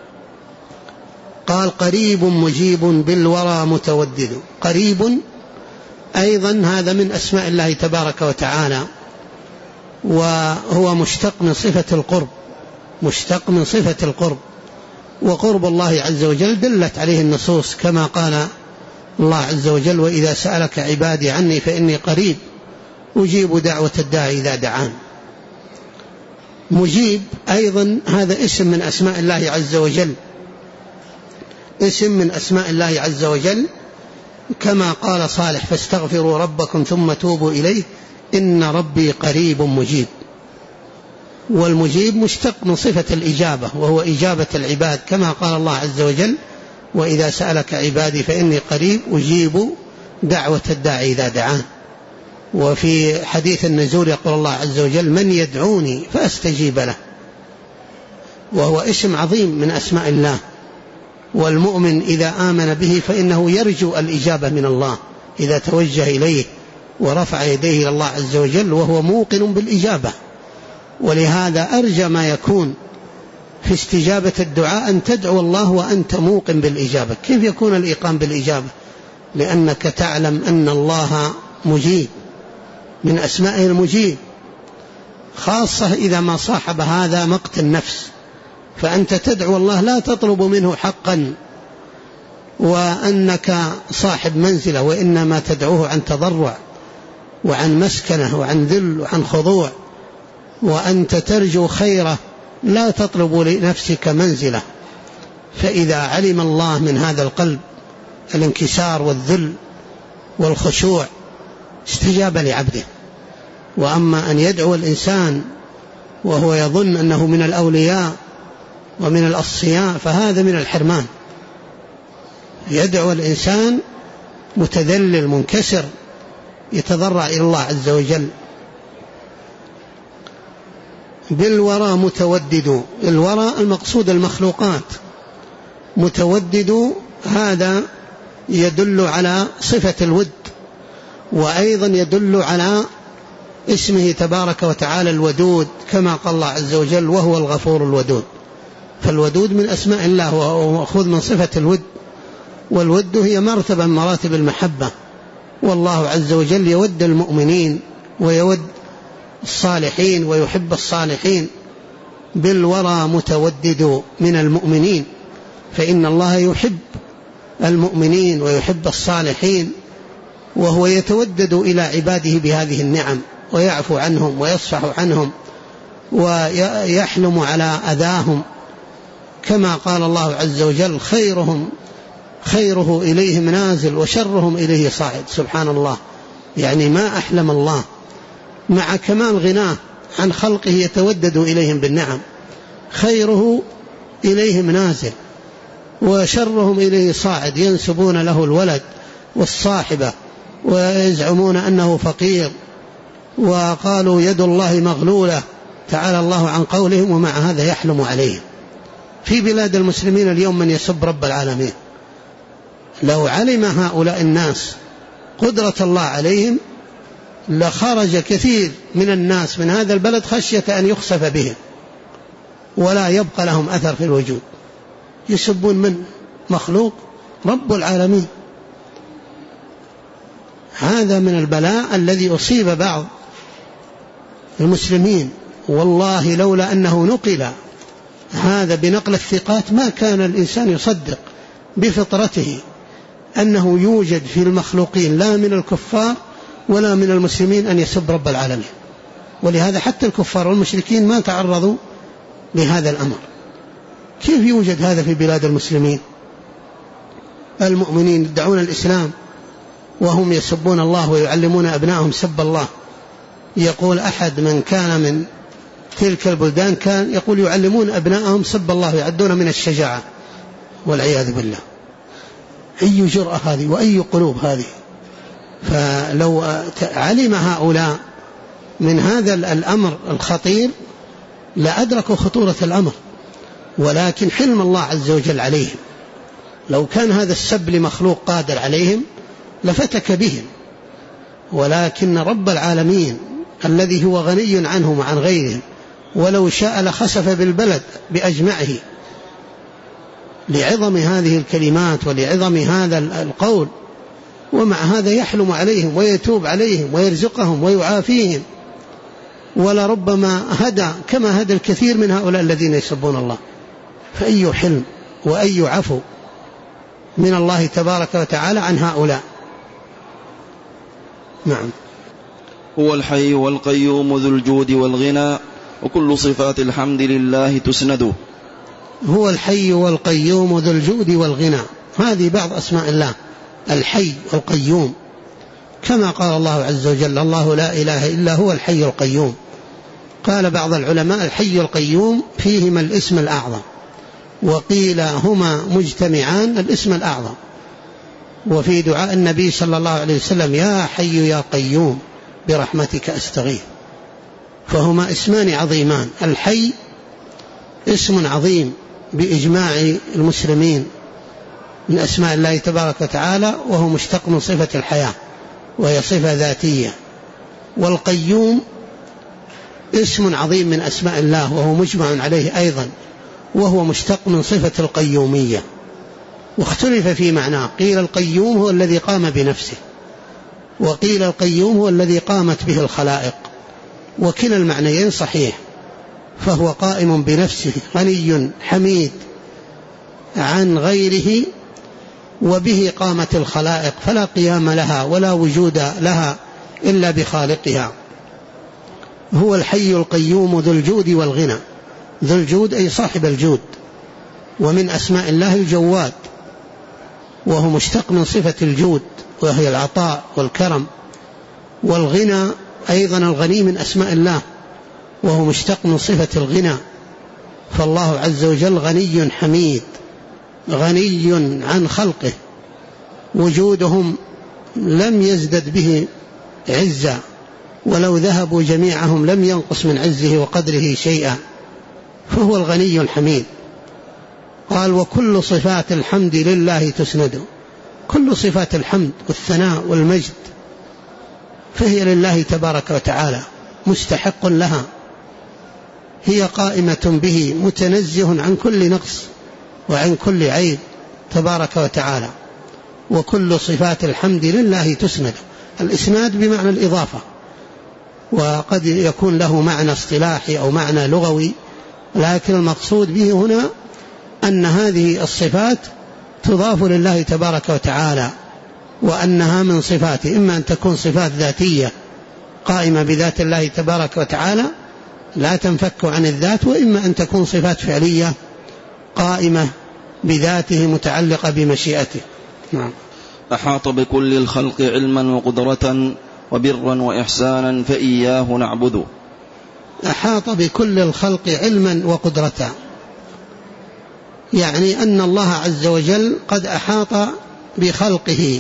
قال قريب مجيب بالورى متودد. قريب أيضا هذا من أسماء الله تبارك وتعالى، وهو مشتق من صفة القرب، مشتق من صفة القرب. وقرب الله عز وجل دلت عليه النصوص، كما قال الله عز وجل وإذا سألك عبادي عني فإني قريب أجيب دعوة الداعي إذا دعان. مجيب أيضا هذا اسم من أسماء الله عز وجل، اسم من أسماء الله عز وجل، كما قال صالح فاستغفروا ربكم ثم توبوا إليه إن ربي قريب مجيب. والمجيب مشتق من صفة الإجابة، وهو إجابة العباد، كما قال الله عز وجل وإذا سألك عبادي فإني قريب أجيب دعوة الداعي إذا دعان. وفي حديث النزول يقول الله عز وجل من يدعوني فأستجيب له، وهو اسم عظيم من أسماء الله. والمؤمن إذا آمن به فإنه يرجو الإجابة من الله إذا توجه إليه ورفع يديه إلى الله عز وجل وهو موقن بالإجابة. ولهذا أرجى ما يكون في استجابة الدعاء أن تدعو الله وأنت موقن بالإجابة. كيف يكون الإيقان بالإجابة؟ لأنك تعلم أن الله مجيب، من أسمائه المجيب، خاصة إذا ما صاحب هذا مقت النفس، فأنت تدعو الله لا تطلب منه حقا وأنك صاحب منزلة، وإنما تدعوه عن تضرع وعن مسكنة وعن ذل وعن خضوع، وأنت ترجو خيره لا تطلب لنفسك منزلة. فإذا علم الله من هذا القلب الانكسار والذل والخشوع استجاب لعبده. وأما أن يدعو الإنسان وهو يظن أنه من الأولياء ومن الأصفياء فهذا من الحرمان. يدعو الإنسان متذلل منكسر يتضرع إلى الله عز وجل. بالورى متودد، الورى المقصود المخلوقات، متودد هذا يدل على صفة الود، وأيضا يدل على اسمه تبارك وتعالى الودود، كما قال الله عز وجل وهو الغفور الودود. فالودود من أسماء الله وهو مأخوذ من صفة الود، والود هي مرتبة من مراتب المحبة، والله عز وجل يود المؤمنين ويود الصالحين ويحب الصالحين. بالورى متودد من المؤمنين، فإن الله يحب المؤمنين ويحب الصالحين، وهو يتودد إلى عباده بهذه النعم ويعفو عنهم ويصفح عنهم ويحلم على أذاهم، كما قال الله عز وجل خيره إليهم نازل وشرهم إليه صاعد. سبحان الله، يعني ما أحلم الله مع كمال غناه عن خلقه يتودد إليهم بالنعم، خيره إليهم نازل وشرهم إليه صاعد، ينسبون له الولد والصاحبة ويزعمون أنه فقير، وقالوا يد الله مغلولة، تعالى الله عن قولهم، ومع هذا يحلم عليهم. في بلاد المسلمين اليوم من يسب رب العالمين. لو علم هؤلاء الناس قدرة الله عليهم لخرج كثير من الناس من هذا البلد خشية أن يخسف بهم ولا يبقى لهم أثر في الوجود. يسبون من مخلوق رب العالمين. هذا من البلاء الذي أصيب بعض المسلمين، والله لولا أنه نقل هذا بنقل الثقات ما كان الإنسان يصدق بفطرته أنه يوجد في المخلوقين لا من الكفار ولا من المسلمين أن يسب رب العالمين. ولهذا حتى الكفار والمشركين ما تعرضوا لهذا الأمر. كيف يوجد هذا في بلاد المسلمين؟ المؤمنين يدعون الإسلام وهم يسبون الله ويعلمون أبنائهم سب الله. يقول أحد من كان من تلك البلدان كان يقول يعلمون أبنائهم سب الله، يعدون من الشجاعة، والعياذ بالله. أي جرأة هذه وأي قلوب هذه! فلو علم هؤلاء من هذا الأمر الخطير لأدركوا خطورة الأمر، ولكن حلم الله عز وجل عليهم. لو كان هذا السب لمخلوق قادر عليهم لفتك بهم، ولكن رب العالمين الذي هو غني عنهم وعن غيرهم ولو شاء لخسف بالبلد بأجمعه، لعظم هذه الكلمات ولعظم هذا القول، ومع هذا يحلم عليهم ويتوب عليهم ويرزقهم ويعافيهم، ولربما هدى كما هدى الكثير من هؤلاء الذين يسبون الله. فأي حلم وأي عفو من الله تبارك وتعالى عن هؤلاء. نعم. هو الحي والقيوم ذو الجود والغنى، وكل صفات الحمد لله تسند. هو الحي والقيوم ذو الجود والغنى، هذه بعض أسماء الله، الحي والقيوم، كما قال الله عز وجل الله لا إله إلا هو الحي القيوم. قال بعض العلماء الحي القيوم فيهما الاسم الأعظم، وقيل هما مجتمعان الاسم الأعظم. وفي دعاء النبي صلى الله عليه وسلم يا حي يا قيوم برحمتك أستغيث، فهما اسمان عظيمان. الحي اسم عظيم بإجماع المسلمين من أسماء الله تبارك وتعالى، وهو مشتق من صفة الحياة وهي صفة ذاتية. والقيوم اسم عظيم من أسماء الله وهو مجمع عليه أيضا، وهو مشتق من صفة القيومية، واختلف في معناه. قيل القيوم هو الذي قام بنفسه، وقيل القيوم هو الذي قامت به الخلائق، وكلا المعنيين صحيح. فهو قائم بنفسه غني حميد عن غيره، وبه قامت الخلائق، فلا قيام لها ولا وجود لها إلا بخالقها. هو الحي القيوم ذو الجود والغنى. ذو الجود أي صاحب الجود، ومن أسماء الله الجواد، وهو مشتق من صفة الجود وهي العطاء والكرم. والغنى أيضا الغني من أسماء الله، وهو مشتق من صفة الغنى. فالله عز وجل غني حميد، غني عن خلقه، وجودهم لم يزدد به عزة، ولو ذهبوا جميعهم لم ينقص من عزه وقدره شيئا، فهو الغني الحميد. قال وكل صفات الحمد لله تسند. كل صفات الحمد والثناء والمجد فهي لله تبارك وتعالى، مستحق لها، هي قائمة به، متنزه عن كل نقص وعن كل عيب تبارك وتعالى. وكل صفات الحمد لله تسند. الإسناد بمعنى الإضافة، وقد يكون له معنى اصطلاحي أو معنى لغوي، لكن المقصود به هنا أن هذه الصفات تضاف لله تبارك وتعالى، وأنها من صفاته، إما أن تكون صفات ذاتية قائمة بذات الله تبارك وتعالى لا تنفك عن الذات، وإما أن تكون صفات فعلية قائمة بذاته متعلقة بمشيئته. نعم. أحاط بكل الخلق علما وقدرة وبرا وإحسانا فإياه نعبد. أحاط بكل الخلق علما وقدرة، يعني أن الله عز وجل قد أحاط بخلقه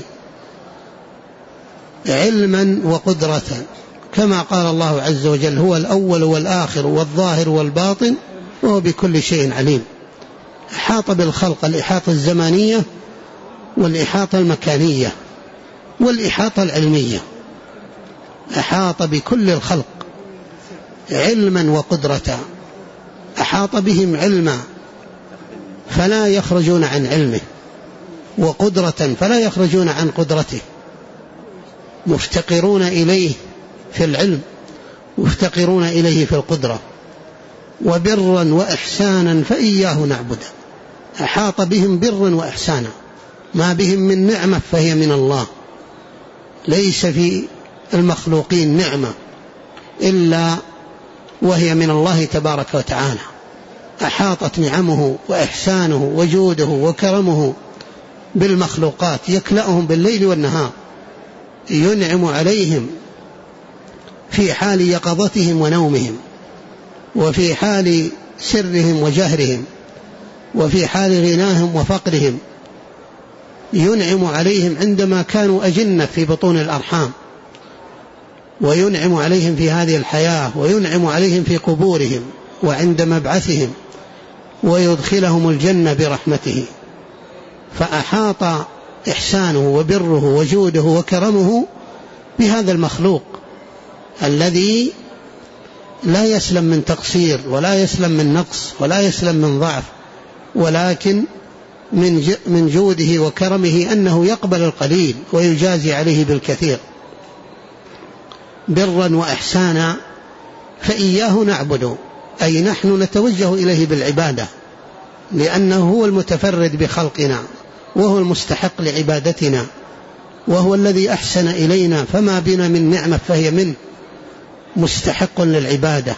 علما وقدرة، كما قال الله عز وجل: هو الأول والآخر والظاهر والباطن وهو بكل شيء عليم. أحاط بالخلق الإحاطة الزمانية والإحاطة المكانية والإحاطة العلمية. أحاط بكل الخلق علما وقدرة، أحاط بهم علما فلا يخرجون عن علمه، وقدرة فلا يخرجون عن قدرته، مفتقرون إليه في العلم، مفتقرون إليه في القدرة. وبرا وإحسانا فإياه نعبد. أحاط بهم برا وإحسانا، ما بهم من نعمة فهي من الله، ليس في المخلوقين نعمة إلا وهي من الله تبارك وتعالى. أحاطت نعمه وإحسانه وجوده وكرمه بالمخلوقات، يكلأهم بالليل والنهار، ينعم عليهم في حال يقظتهم ونومهم، وفي حال سرهم وجهرهم، وفي حال غناهم وفقرهم. ينعم عليهم عندما كانوا أجنة في بطون الأرحام، وينعم عليهم في هذه الحياة، وينعم عليهم في قبورهم وعند مبعثهم، ويدخلهم الجنة برحمته. فأحاط إحسانه وبره وجوده وكرمه بهذا المخلوق الذي لا يسلم من تقصير ولا يسلم من نقص ولا يسلم من ضعف، ولكن من جوده وكرمه أنه يقبل القليل ويجازي عليه بالكثير. برا وإحسانا فإياه نعبد، أي نحن نتوجه إليه بالعبادة، لأنه هو المتفرد بخلقنا، وهو المستحق لعبادتنا، وهو الذي أحسن إلينا، فما بنا من نعمة فهي منه، مستحق للعبادة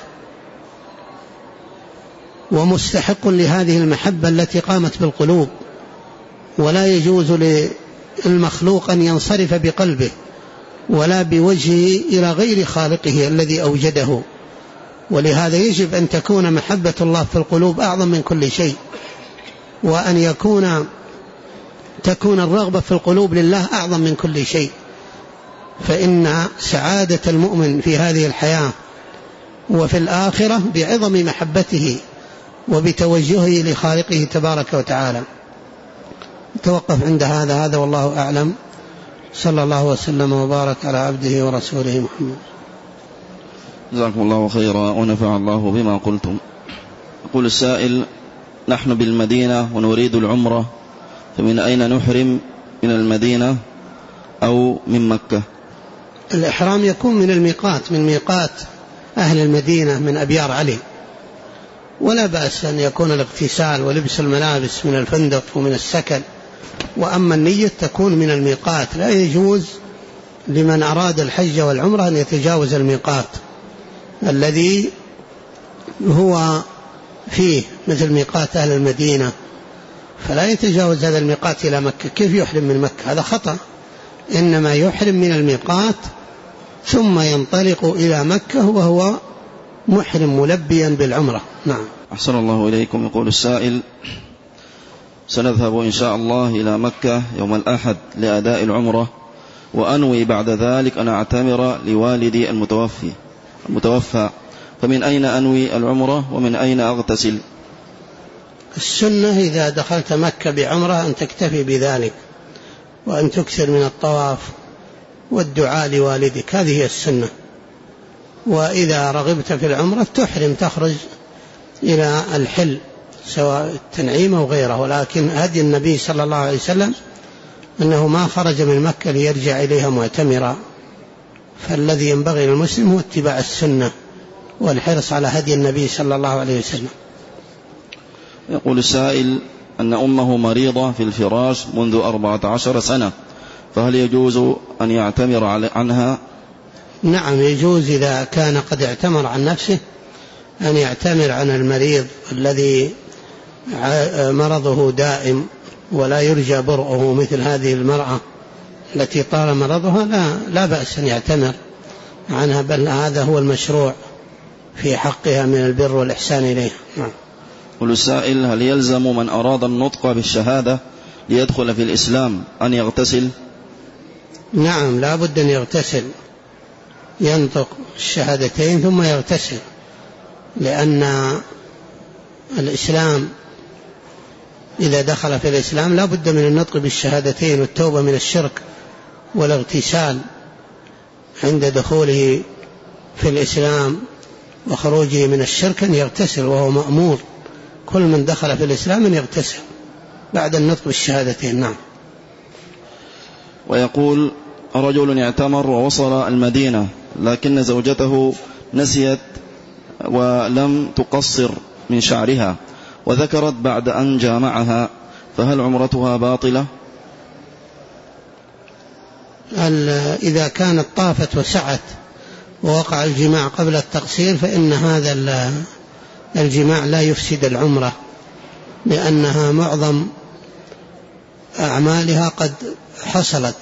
ومستحق لهذه المحبة التي قامت بالقلوب. ولا يجوز للمخلوق أن ينصرف بقلبه ولا بوجهه إلى غير خالقه الذي أوجده. ولهذا يجب أن تكون محبة الله في القلوب أعظم من كل شيء، وأن تكون الرغبة في القلوب لله أعظم من كل شيء. فإن سعادة المؤمن في هذه الحياة وفي الآخرة بعظم محبته وبتوجهه لخالقه تبارك وتعالى. توقف عند هذا والله أعلم. صلى الله وسلم وبارك على عبده ورسوله محمد. جزاكم الله خيرا ونفع الله بما قلتم. يقول السائل: نحن بالمدينة ونريد العمرة، فمن أين نحرم؟ من المدينة أو من مكة؟ الإحرام يكون من الميقات، من ميقات أهل المدينة من أبيار علي، ولا بأس أن يكون الاغتسال ولبس الملابس من الفندق ومن السكن. وأما النية تكون من الميقات، لا يجوز لمن أراد الحج والعمرة أن يتجاوز الميقات الذي هو فيه مثل ميقات أهل المدينة، فلا يتجاوز هذا الميقات إلى مكة. كيف يحرم من مكة؟ هذا خطأ. إنما يحرم من الميقات ثم ينطلق إلى مكة وهو محرم ملبيا بالعمرة. نعم. أحسن الله إليكم. يقول السائل: سنذهب إن شاء الله إلى مكة يوم الأحد لأداء العمرة، وأنوي بعد ذلك أن أعتمر لوالدي المتوفى، فمن أين أنوي العمرة ومن أين أغتسل؟ السنة إذا دخلت مكة بعمرة أن تكتفي بذلك، وأن تكثر من الطواف والدعاء لوالدك، هذه هي السنة. وإذا رغبت في العمرة تحرم، تخرج إلى الحل سواء التنعيم أو غيره. ولكن هدي النبي صلى الله عليه وسلم أنه ما خرج من مكة ليرجع إليها معتمرا، فالذي ينبغي للمسلم هو اتباع السنة والحرص على هدي النبي صلى الله عليه وسلم. يقول السائل أن أمه مريضة في الفراش منذ 14 سنة، فهل يجوز أن يعتمر عنها؟ نعم يجوز، إذا كان قد اعتمر عن نفسه أن يعتمر عن المريض الذي مرضه دائم ولا يرجى برؤه، مثل هذه المرأة التي طال مرضها لا بأس أن يعتمر عنها، بل هذا هو المشروع في حقها من البر والإحسان إليها. يقول السائل هل يلزم من أراد النطق بالشهادة ليدخل في الإسلام أن يغتسل؟ نعم لا بد أن يغتسل، ينطق الشهادتين ثم يغتسل، لأن الإسلام إذا دخل في الإسلام لا بد من النطق بالشهادتين والتوبة من الشرك والاغتسال عند دخوله في الإسلام وخروجه من الشرك، أن يغتسل، وهو مأمور كل من دخل في الإسلام أن يغتسل بعد النطق بالشهادتين. نعم. ويقول رجل اعتمر ووصل المدينة لكن زوجته نسيت ولم تقصر من شعرها وذكرت بعد أن جامعها، فهل عمرتها باطلة؟ إذا كانت طافت وسعت ووقع الجماع قبل التقصير فإن هذا الجماع لا يفسد العمرة، لأنها معظم أعمالها قد حصلت،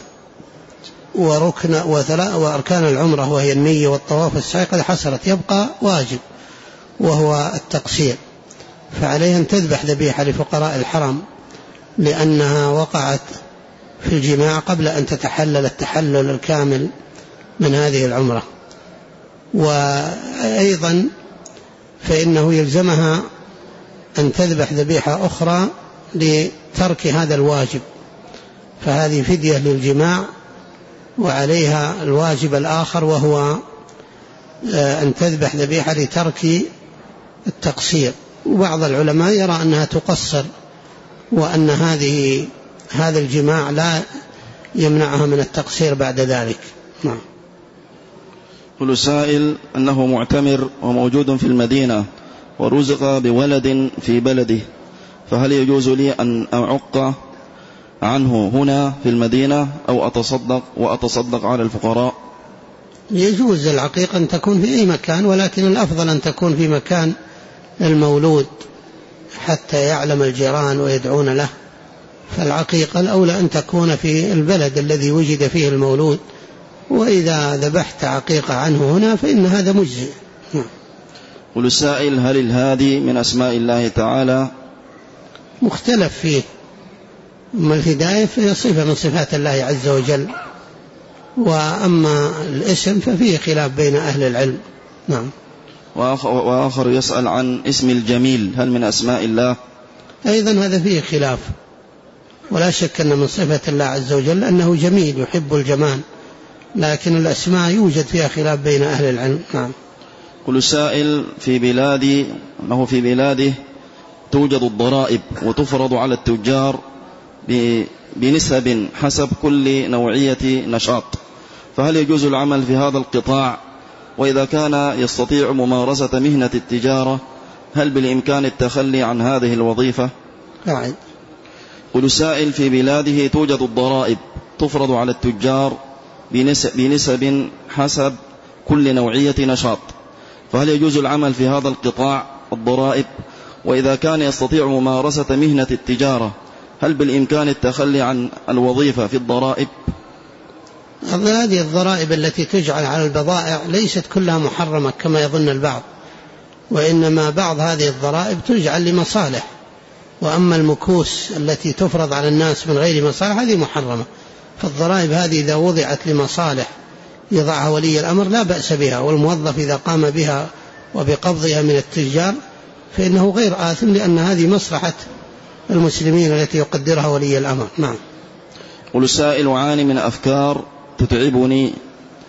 وأركان العمرة وهي النية والطواف والسعي قد حصلت، يبقى واجب وهو التقصير، فعليها أن تذبح ذبيحة لفقراء الحرم لأنها وقعت في الجماع قبل أن تتحلل التحلل الكامل من هذه العمرة. وأيضا فإنه يلزمها أن تذبح ذبيحة أخرى لترك هذا الواجب، فهذه فدية للجماع، وعليها الواجب الآخر وهو أن تذبح ذبيحة لترك التقصير. وبعض العلماء يرى أنها تقصر، وأن هذا الجماع لا يمنعها من التقصير بعد ذلك. نعم. كل سائل أنه معتمر وموجود في المدينة ورزق بولد في بلده، فهل يجوز لي أن أعق عنه هنا في المدينة أو أتصدق على الفقراء؟ يجوز العقيقة أن تكون في أي مكان، ولكن الأفضل أن تكون في مكان المولود حتى يعلم الجيران ويدعون له، فالعقيقة الأولى أن تكون في البلد الذي وجد فيه المولود، وإذا ذبحت عقيقة عنه هنا فإن هذا مجزئ. قل السائل هل الهادي من أسماء الله تعالى؟ مختلف فيه، أما الهداية فهي صفة من صفات الله عز وجل، وأما الاسم ففيه خلاف بين أهل العلم. نعم. وآخر يسأل عن اسم الجميل، هل من أسماء الله؟ أيضا هذا فيه خلاف، ولا شك أن من صفة الله عز وجل أنه جميل يحب الجمال، لكن الأسماء يوجد فيها خلاف بين أهل العلم. نعم. كل سائل في بلادي أنه في بلاده توجد الضرائب وتفرض على التجار بنسب حسب كل نوعية نشاط، فهل يجوز العمل في هذا القطاع؟ وإذا كان يستطيع ممارسة مهنة التجارة هل بالإمكان التخلي عن هذه الوظيفة؟ نعم. كل سائل في بلاده توجد الضرائب تفرض على التجار بنسب حسب كل نوعية نشاط، فهل يجوز العمل في هذا القطاع الضرائب؟ وإذا كان يستطيع ممارسة مهنة التجارة هل بالإمكان التخلي عن الوظيفة في الضرائب؟ هذه الضرائب التي تجعل على البضائع ليست كلها محرمة كما يظن البعض، وإنما بعض هذه الضرائب تجعل لمصالح، وأما المكوس التي تفرض على الناس من غير مصالح هذه محرمة. فالضرائب هذه إذا وضعت لمصالح يضعها ولي الأمر لا بأس بها، والموظف إذا قام بها وبقبضها من التجار فإنه غير آثم، لأن هذه مصلحة المسلمين التي يقدرها ولي الأمر. نعم. قل السائل: أعاني من أفكار تتعبني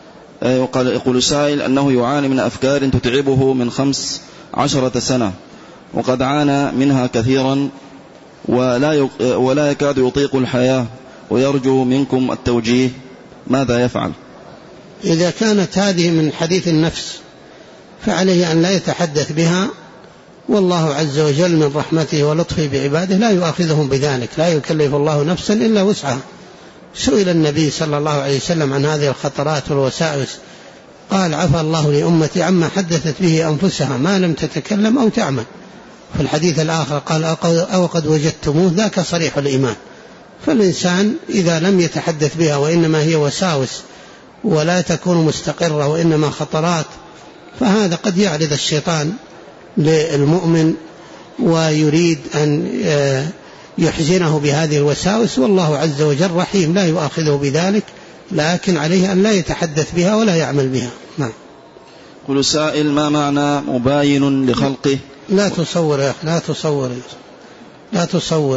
يقول سائل أنه يعاني من أفكار تتعبه من 15 سنة، وقد عانى منها كثيرا ولا يكاد يطيق الحياة، ويرجو منكم التوجيه، ماذا يفعل؟ إذا كانت هذه من حديث النفس فعليه أن لا يتحدث بها، والله عز وجل من رحمته ولطفه بعباده لا يؤاخذهم بذلك، لا يكلف الله نفسا إلا وسعها. سئل النبي صلى الله عليه وسلم عن هذه الخطرات والوساوس، قال: عفى الله لأمتي عما حدثت به أنفسها ما لم تتكلم أو تعمل. في الحديث الآخر قال: أو قد وجدتموه، ذاك صريح الإيمان. فالإنسان إذا لم يتحدث بها وإنما هي وساوس ولا تكون مستقرة وإنما خطرات، فهذا قد يعرض الشيطان للمؤمن ويريد أن يحزنه بهذه الوساوس، والله عز وجل رحيم لا يؤاخذه بذلك، لكن عليه أن لا يتحدث بها ولا يعمل بها. نعم. قل سائل: ما معنى مباين لخلقه؟ لا تصور يا أخي، لا تصور.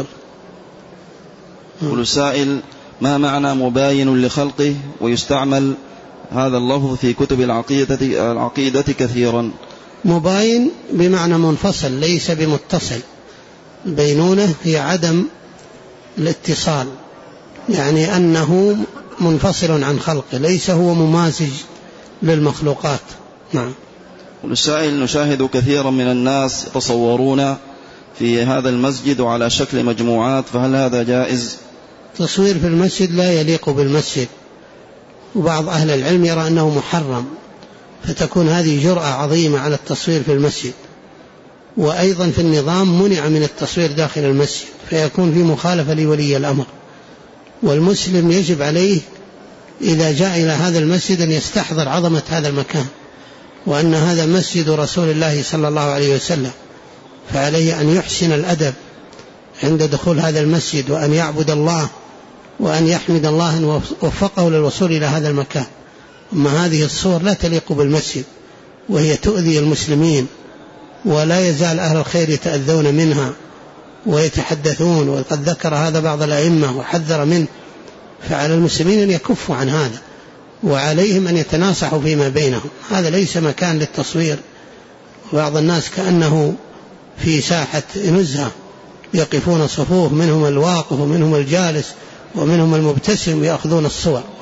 قل سائل: ما معنى مباين لخلقه؟ ويستعمل هذا اللفظ في كتب العقيدة كثيرا. مباين بمعنى منفصل ليس بمتصل. البينونة هي عدم الاتصال، يعني أنه منفصل عن خلقه، ليس هو ممازج للمخلوقات. نعم. السائل: نشاهد كثيرا من الناس يتصورون في هذا المسجد وعلى شكل مجموعات، فهل هذا جائز؟ تصوير في المسجد لا يليق بالمسجد، وبعض أهل العلم يرى أنه محرم، فتكون هذه جرأة عظيمة على التصوير في المسجد. وأيضا في النظام منع من التصوير داخل المسجد، فيكون في مخالفة لولي الأمر. والمسلم يجب عليه إذا جاء إلى هذا المسجد أن يستحضر عظمة هذا المكان، وأن هذا مسجد رسول الله صلى الله عليه وسلم، فعليه أن يحسن الأدب عند دخول هذا المسجد، وأن يعبد الله، وأن يحمد الله أن وفقه للوصول إلى هذا المكان. أما هذه الصور لا تليق بالمسجد، وهي تؤذي المسلمين، ولا يزال أهل الخير يتأذون منها ويتحدثون، وقد ذكر هذا بعض الأئمة وحذر منه. فعلى المسلمين أن يكفوا عن هذا، وعليهم أن يتناصحوا فيما بينهم. هذا ليس مكان للتصوير. بعض الناس كأنه في ساحة نزهة، يقفون صفوف، منهم الواقف ومنهم الجالس ومنهم المبتسم، يأخذون الصور.